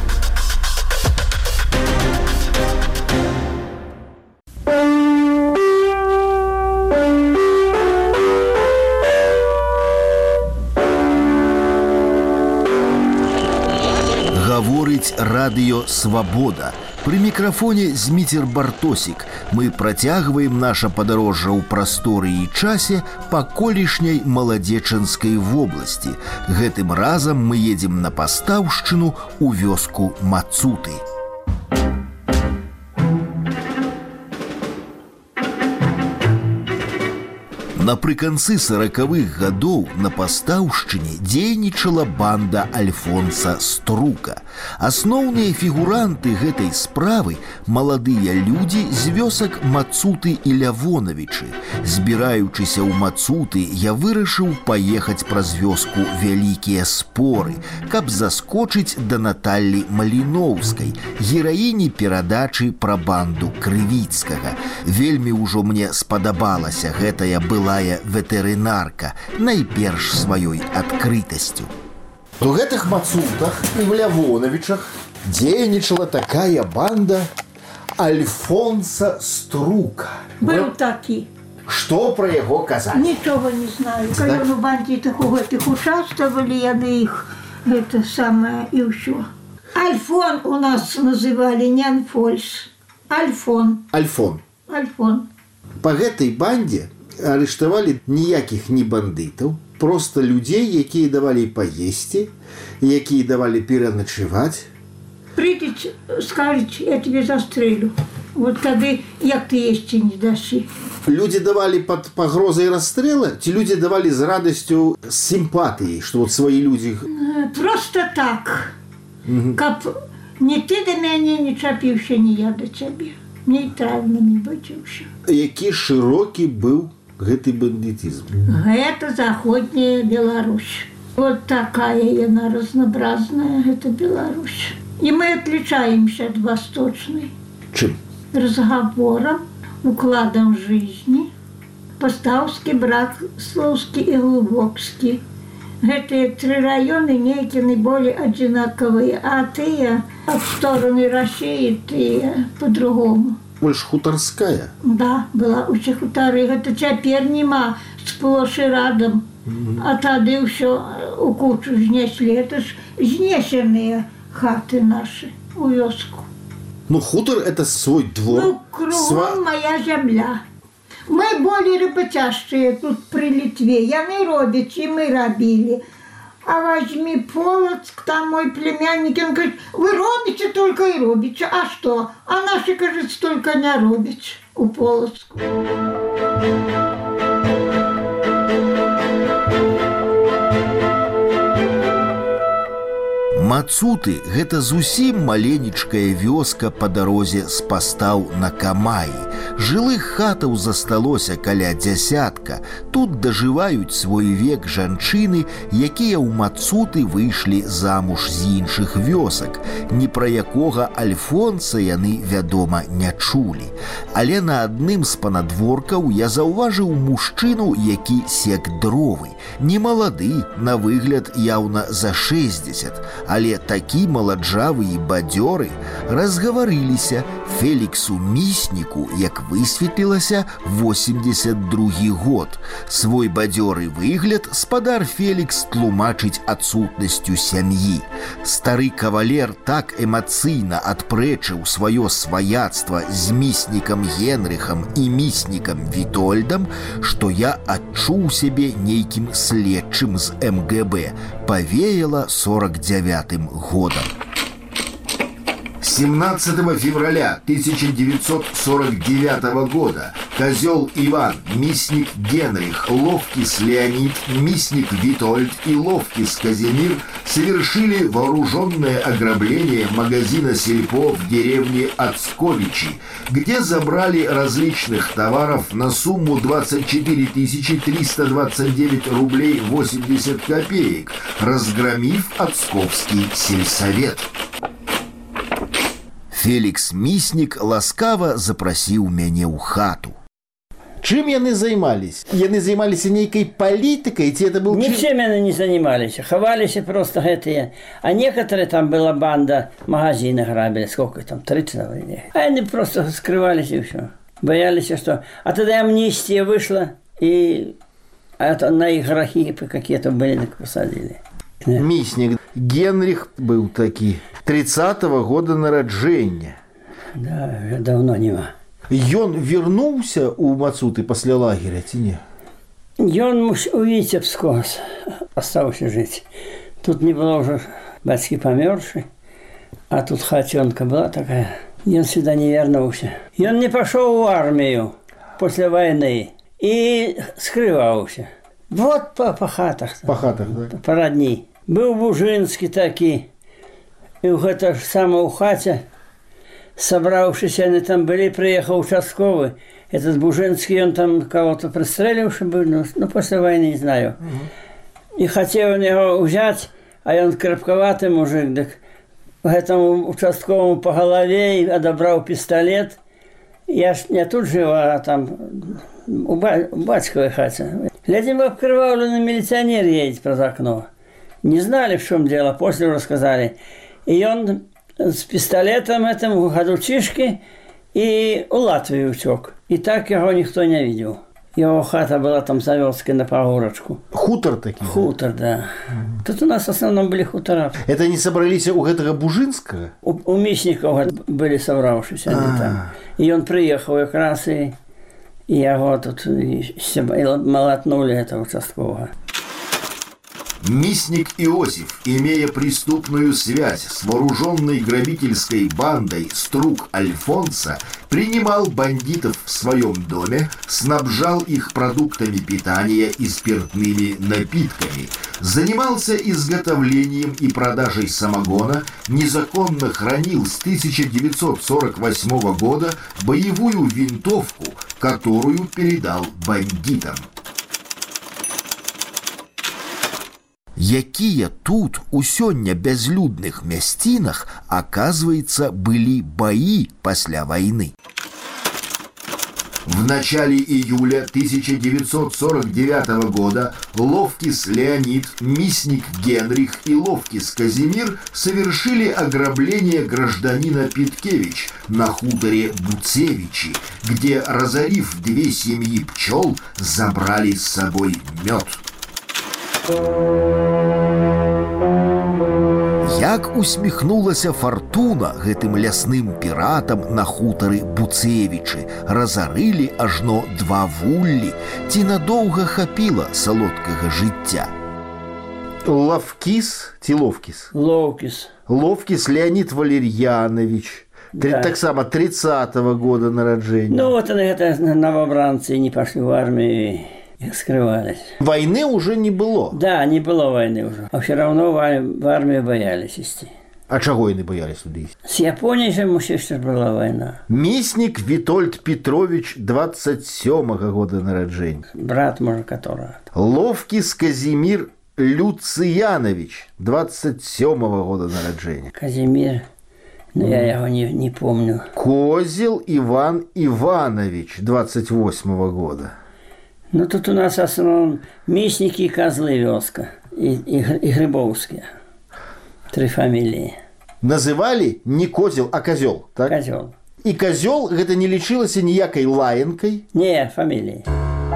Гаворыць радыё «Свабода». Пры мікрафоне Зміцер Бартосік. Мы працягваем наша падарожжа ў прасторы і часе па колішняй Маладзечанскай вобласці. Гэтым разам мы едзем на пастаўшчыну ў вёску Мацуты. Напрыканцы 40-х гадоў на пастаўшчыне дзейнічала банда Альфонса Струка. Асноўныя фігуранты гэтай справы – маладыя людзі з вёсак Мацуты і Лявонавічы. Збіраючыся ў Мацуты, я вырашыў паехаць праз вёску Вялікія Споры, каб заскочыць да Наталлі Маліноўскай, гераіні перадачы пра банду Крывіцкага. Вельмі ўжо мне спадабалася гэтая была ветэрынарка, найперш сваёй адкрытасцю. У гэтых Мацутах і в Лявонавічах дзейнічала такая банда Альфонса Струка. Был такі. Што пра яго казаць? Нічога не знаю. Калі ў бандитах у гэтых участвовали, яны іх гэта самае і ўсё. Альфон у нас называли, не Альфольс. Альфон. Па гэтай бандзе арыштавалі ніякіх не бандытаў, проста людзей, якія давалі паесці, якія давалі пераначываць. Прыйдзеце, скажуць, я тебе застрэлю. Вот тады, як ты есці не дасі. Людзі давалі пад пагрозай расстрела, ці людзі давалі з радасцю, з сімпатыяй, што вот свае людзі... Просто так. Каб не ты да мяне не чапіўся, не я да цябе. Нейтральнымі быць усё. Які шырокі быў гэты бандитизм? Это Заходняя Беларусь. Вот такая яна разнообразная, это Беларусь. И мы отличаемся от восточной. Чем? Разговором, укладом жизни. Пастаўскі, Братслаўскі и Глубокскі. Гэтыя три районы некие наиболее одинаковые, а тыя от стороны России, тыя по-другому. Больш хутарская? Да, была усе хутары. Гэта цяпер нема сплош і радам. А тады ўсё у кучу знеслі. Это ж знесеныя хаты наши у вёску. Ну, хутор – это свой двор. Ну, кругом моя земля. Мы более рыбацяжчыя тут при Литве. Яны робяць, і мы рабілі. А возьми Полоцк, там мой племянник, он говорит, вы робите только и робите. А что? А наши, кажется, только не робят у Полоцку. Мацуты – гэта зусім маленечкая вёска па дарозе з пастаў на Камаі. Жылых хатаў засталося каля дзясятка. Тут дажываюць свой век жанчыны, якія ў Мацуты выйшлі замуж з іншых вёсак. Ні пра якога Альфонса яны, вядома, не чулі. Але на адным з панадворкаў я заўважыў мужчыну, які сек дровы. Не малады, на выгляд яўна за 60, але такі маладжавы і бадзёры разгаварыліся Феліксу Місніку, як як высветлілася, 82 год. Свой бадзёры выгляд спадар Фелікс тлумачыць адсутнасцю сям'і. Стары кавалер так эмацыйна адпрэчыў сваё сваяцтва з міснікам Генрыхам і міснікам Вітольдам, што я адчуў сябе нейкім следчым з МГБ. Павеяла 49-м годом. 17 февраля 1949 года Козел Иван, Мисник Генрих, Ловкис Леонид, Мисник Витольд и Ловкис Казимир совершили вооруженное ограбление магазина «Сельпо» в деревне Ацковичи, где забрали различных товаров на сумму 24 329 рублей 80 копеек, разгромив Ацковский сельсовет. Фелікс Міснік ласкава запрасіў мяне ў хату. Чым яны займались? Яны займаліся нейкай палітыкай, ці это был... Ничем яны не занимались, ховались просто гэтые. А некоторые там была банда, магазины грабили, сколько там, 30 или... А они просто скрывались и все. Боялись, что... А тогда амнистия вышла, и это на их грохи какие-то были, так посадили. Міснік Генрих быў такі 30-го года нараджэння. Да, уже давно нема. Ён вярнуўся ў Мацуты пасля лагеря, ці не? Ён у Віцебску астаўся жыць. Тут не было уже бацькі памёршы, а тут хатёнка была такая. Ён сюда не вярнуўся. Ён не пашоў у армію после войны і скрываўся. Вот по хатах. По хатах, да? По родні. Быў Бужынскі такі, і ў гэта ж сама ў хаце, сабраўшыся, яны там былі, прыехаў участковы. Этот Бужынскі, ён там кого-то прыстрэліўшы быў, ну, после войны, не знаю. І хацеў он яго ўзяць, а ён крапкаваты мужик, дык гэтаму участковому по галаве і адабраў пісталет. Я ж не тут жыў, а там у бацькавай хаце. Глядзім, абкрываўлены милиционер едет праз окно. Не знали, в чем дело, после рассказали. И он с пистолетом этим в гадучишке и у Латвии утек. И так его никто не видел. Его хата была там Завёлской на погорочку. Хутор такие? Хутор, да. Тут у нас в основном были хутора. Это они собрались у гэтага Бужинского? У Мисников были собравшиеся они там. И он приехал как раз, и его тут молотнули, этого участкового. Мисник Иосиф, имея преступную связь с вооруженной грабительской бандой Струк Альфонса, принимал бандитов в своем доме, снабжал их продуктами питания и спиртными напитками, занимался изготовлением и продажей самогона, незаконно хранил с 1948 года боевую винтовку, которую передал бандитам. Якія тут у сёння бязлюдных мясцінах, оказывается, были бои после войны. В начале июля 1949 года Ловкис Леонид, Мисник Генрих и Ловкис Казимир совершили ограбление гражданина Питкевич на хуторе Буцевичи, где, разорив 2 семьи пчел, забрали с собой мед. Як усміхнулася фартуна гэтым лясным піратам на хутары Буцевічы, разарылі ажно 2 вуллі, ці надоўга хапіла салодкага жыцця. Ловкис ці Ловкис? Ловкис. Ловкис Леонид Валерьянович. Да. Так само 30-го года нараджэння. Ну вот они, это новобранцы, не пошли в армию. Скрывались. Войны уже не было? Да, не было войны уже. А все равно в армию боялись идти. А чего они боялись туда идти? С Японией же мусишь, была война. Мисник Витольд Петрович 27-го года нараджения. Брат, может, которого. Ловкис Казимир Люциянович 27-го года нараджения. Казимир, но я его не помню. Козел Иван Иванович 28-го года. Ну, тут у нас в основном Мисники и Козлы Вёска, и Грибовские. 3 фамилии. Называли не Козел, а Козел, так? Козел. І казёл гэта не лічылася ніякай лаянкай? Не, фаміліі.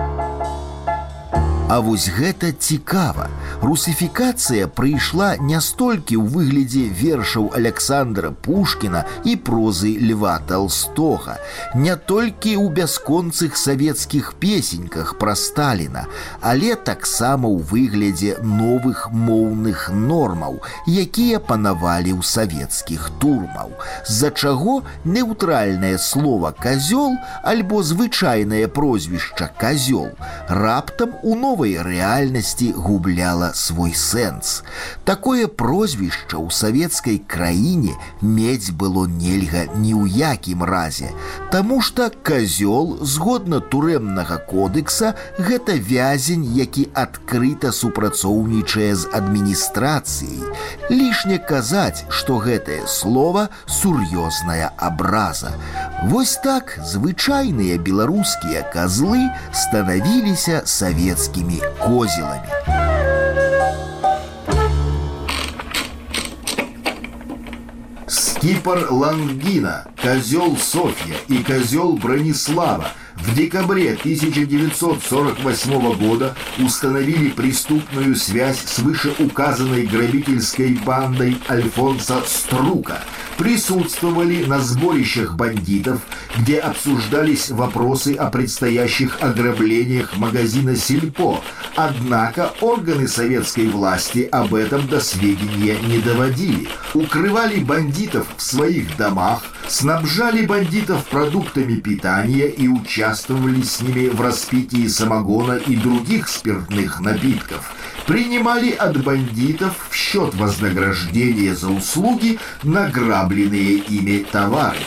А вось гэта цікава. Русіфікацыя прыйшла не столькі ў выглядзе вершаў Александра Пушкіна і прозы Льва Толстога, не толькі ў бясконцых савецкіх песеньках пра Сталіна, але таксама ў выглядзе новых моўных нормаў, якія панавалі ў савецкіх турмаў. З-за чаго неўтральнае слова «казёл» альбо звычайнае прозвішча «казёл» раптам у новай рэальнасці губляла свой сэнс. Такое прозвішча ў савецкай краіне мець было нельга ні ў якім разе, таму што казёл, згодна турэмнага кодекса, гэта вязень, які адкрыта супрацоўнічае з адміністрацыяй. Лішне казаць, што гэтае слова сур'ёзная абраза. Вось так звычайныя беларускія казлы станавіліся савецкімі козеламі. Скипор Лангина, козел Софья и козел Бронислава в декабре 1948 года установили преступную связь с вышеуказанной грабительской бандой Альфонса Струка. Присутствовали на сборищах бандитов, где обсуждались вопросы о предстоящих ограблениях магазина «Сельпо». Однако органы советской власти об этом до сведения не доводили. Укрывали бандитов в своих домах, снабжали бандитов продуктами питания и участвовали с ними в распитии самогона и других спиртных напитков. Принимали от бандитов в счет вознаграждения за услуги награбленные ими товары.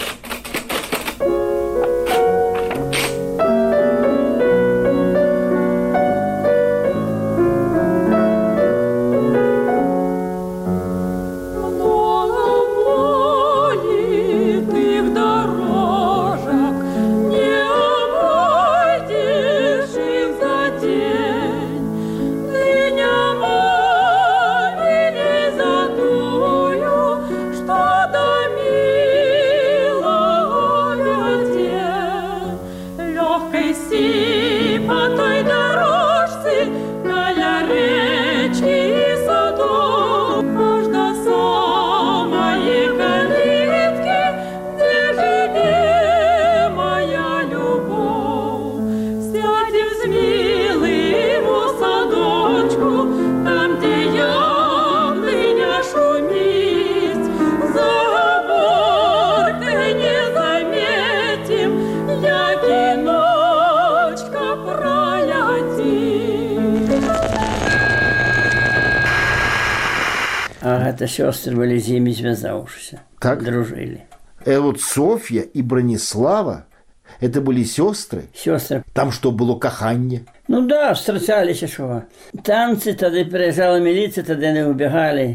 Это сестры были с ними связавшиеся, так? Дружили. Вот Софья и Бронислава, это были сестры? Сестры. Там что, было каханье? Ну да, встречались еще. Танцы, тогда приезжала милиция, тогда они убегали.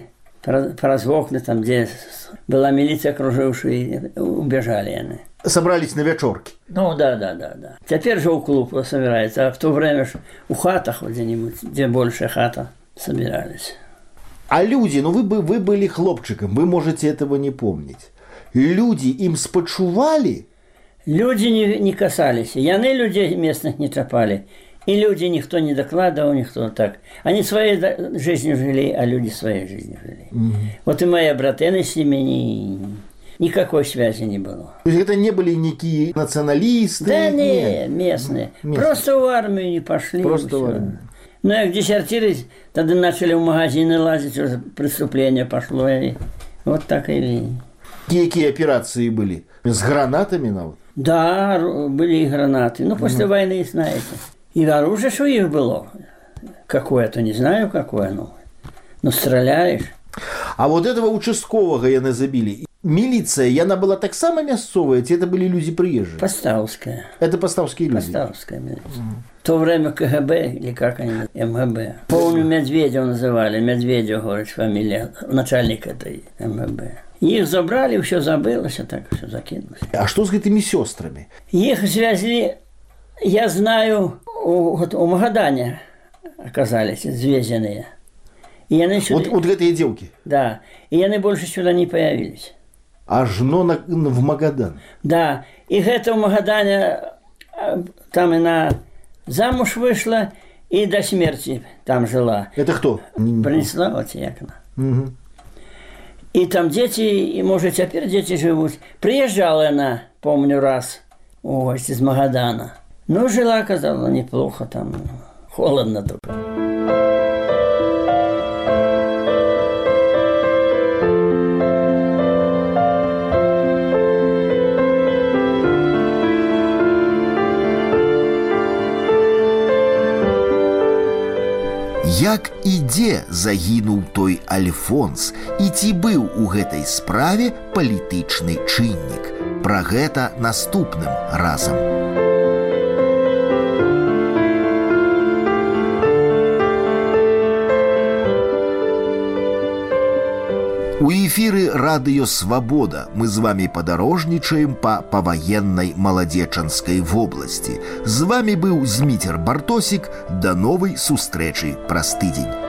Про окна, там, где была милиция окружившая, убежали они. Собрались на вечерки? Ну да. Теперь же у клуба собирается, а в то время у хатах где-нибудь, где больше хата, собирались. А люди, ну вы были хлопчиком, вы можете этого не помнить. Люди им спочували? Люди не касались. Яны людей местных не трапали. И люди никто не докладывал, никто так. Они своей жизнью жили, а люди своей жизнью жили. Вот и мои братаны с ними никакой связи не было. То есть это не были никакие националисты? Да нет, местные. Просто в армию не пошли. Просто в армию. Ну, как десертились, тогда начали в магазины лазить, уже преступление пошло. И вот так и... Какие операции были? С гранатами? Вот? Да, были и гранаты. Ну, после войны, знаете. И оружие, что их было. Какое-то, не знаю, какое, но стреляешь. А вот этого участкового яны забили. Милиция, яна была так само мясцовая, ці это были люди приезжие? Поставская. Это поставские люди? Поставская милиция. В то время КГБ, или как они, МГБ. Помню, Медведева называли. Медведев, говорит, фамилия, начальник этой МГБ. Их забрали, все забылось, а так все закинулось. А что с этими сестрами? Их связали, я знаю, у Магадане оказались связанные. И они сюда... Вот эти девки? Да. И они больше сюда не появились. Ажно в Магадан. Да, и гэта ў Магадане там она замуж вышла и до смерти там жила. Это кто? Бронислава Тиякна. Угу. И там дети, и, может, теперь дети живут. Приезжала она, помню, раз в гости из Магадана. Ну, жила, казалось, неплохо там, холодно только. Як і дзе загінуў той Альфонс і ці быў у гэтай справе палітычны чыннік? Пра гэта наступным разам. У эфіры радыё «Свабода» мы з вамі падарожнічаем па паваеннай Маладзечанскай вобласці. З вамі быў Зміцер Бартосік. Да новай сустрэчы праз тыдзень.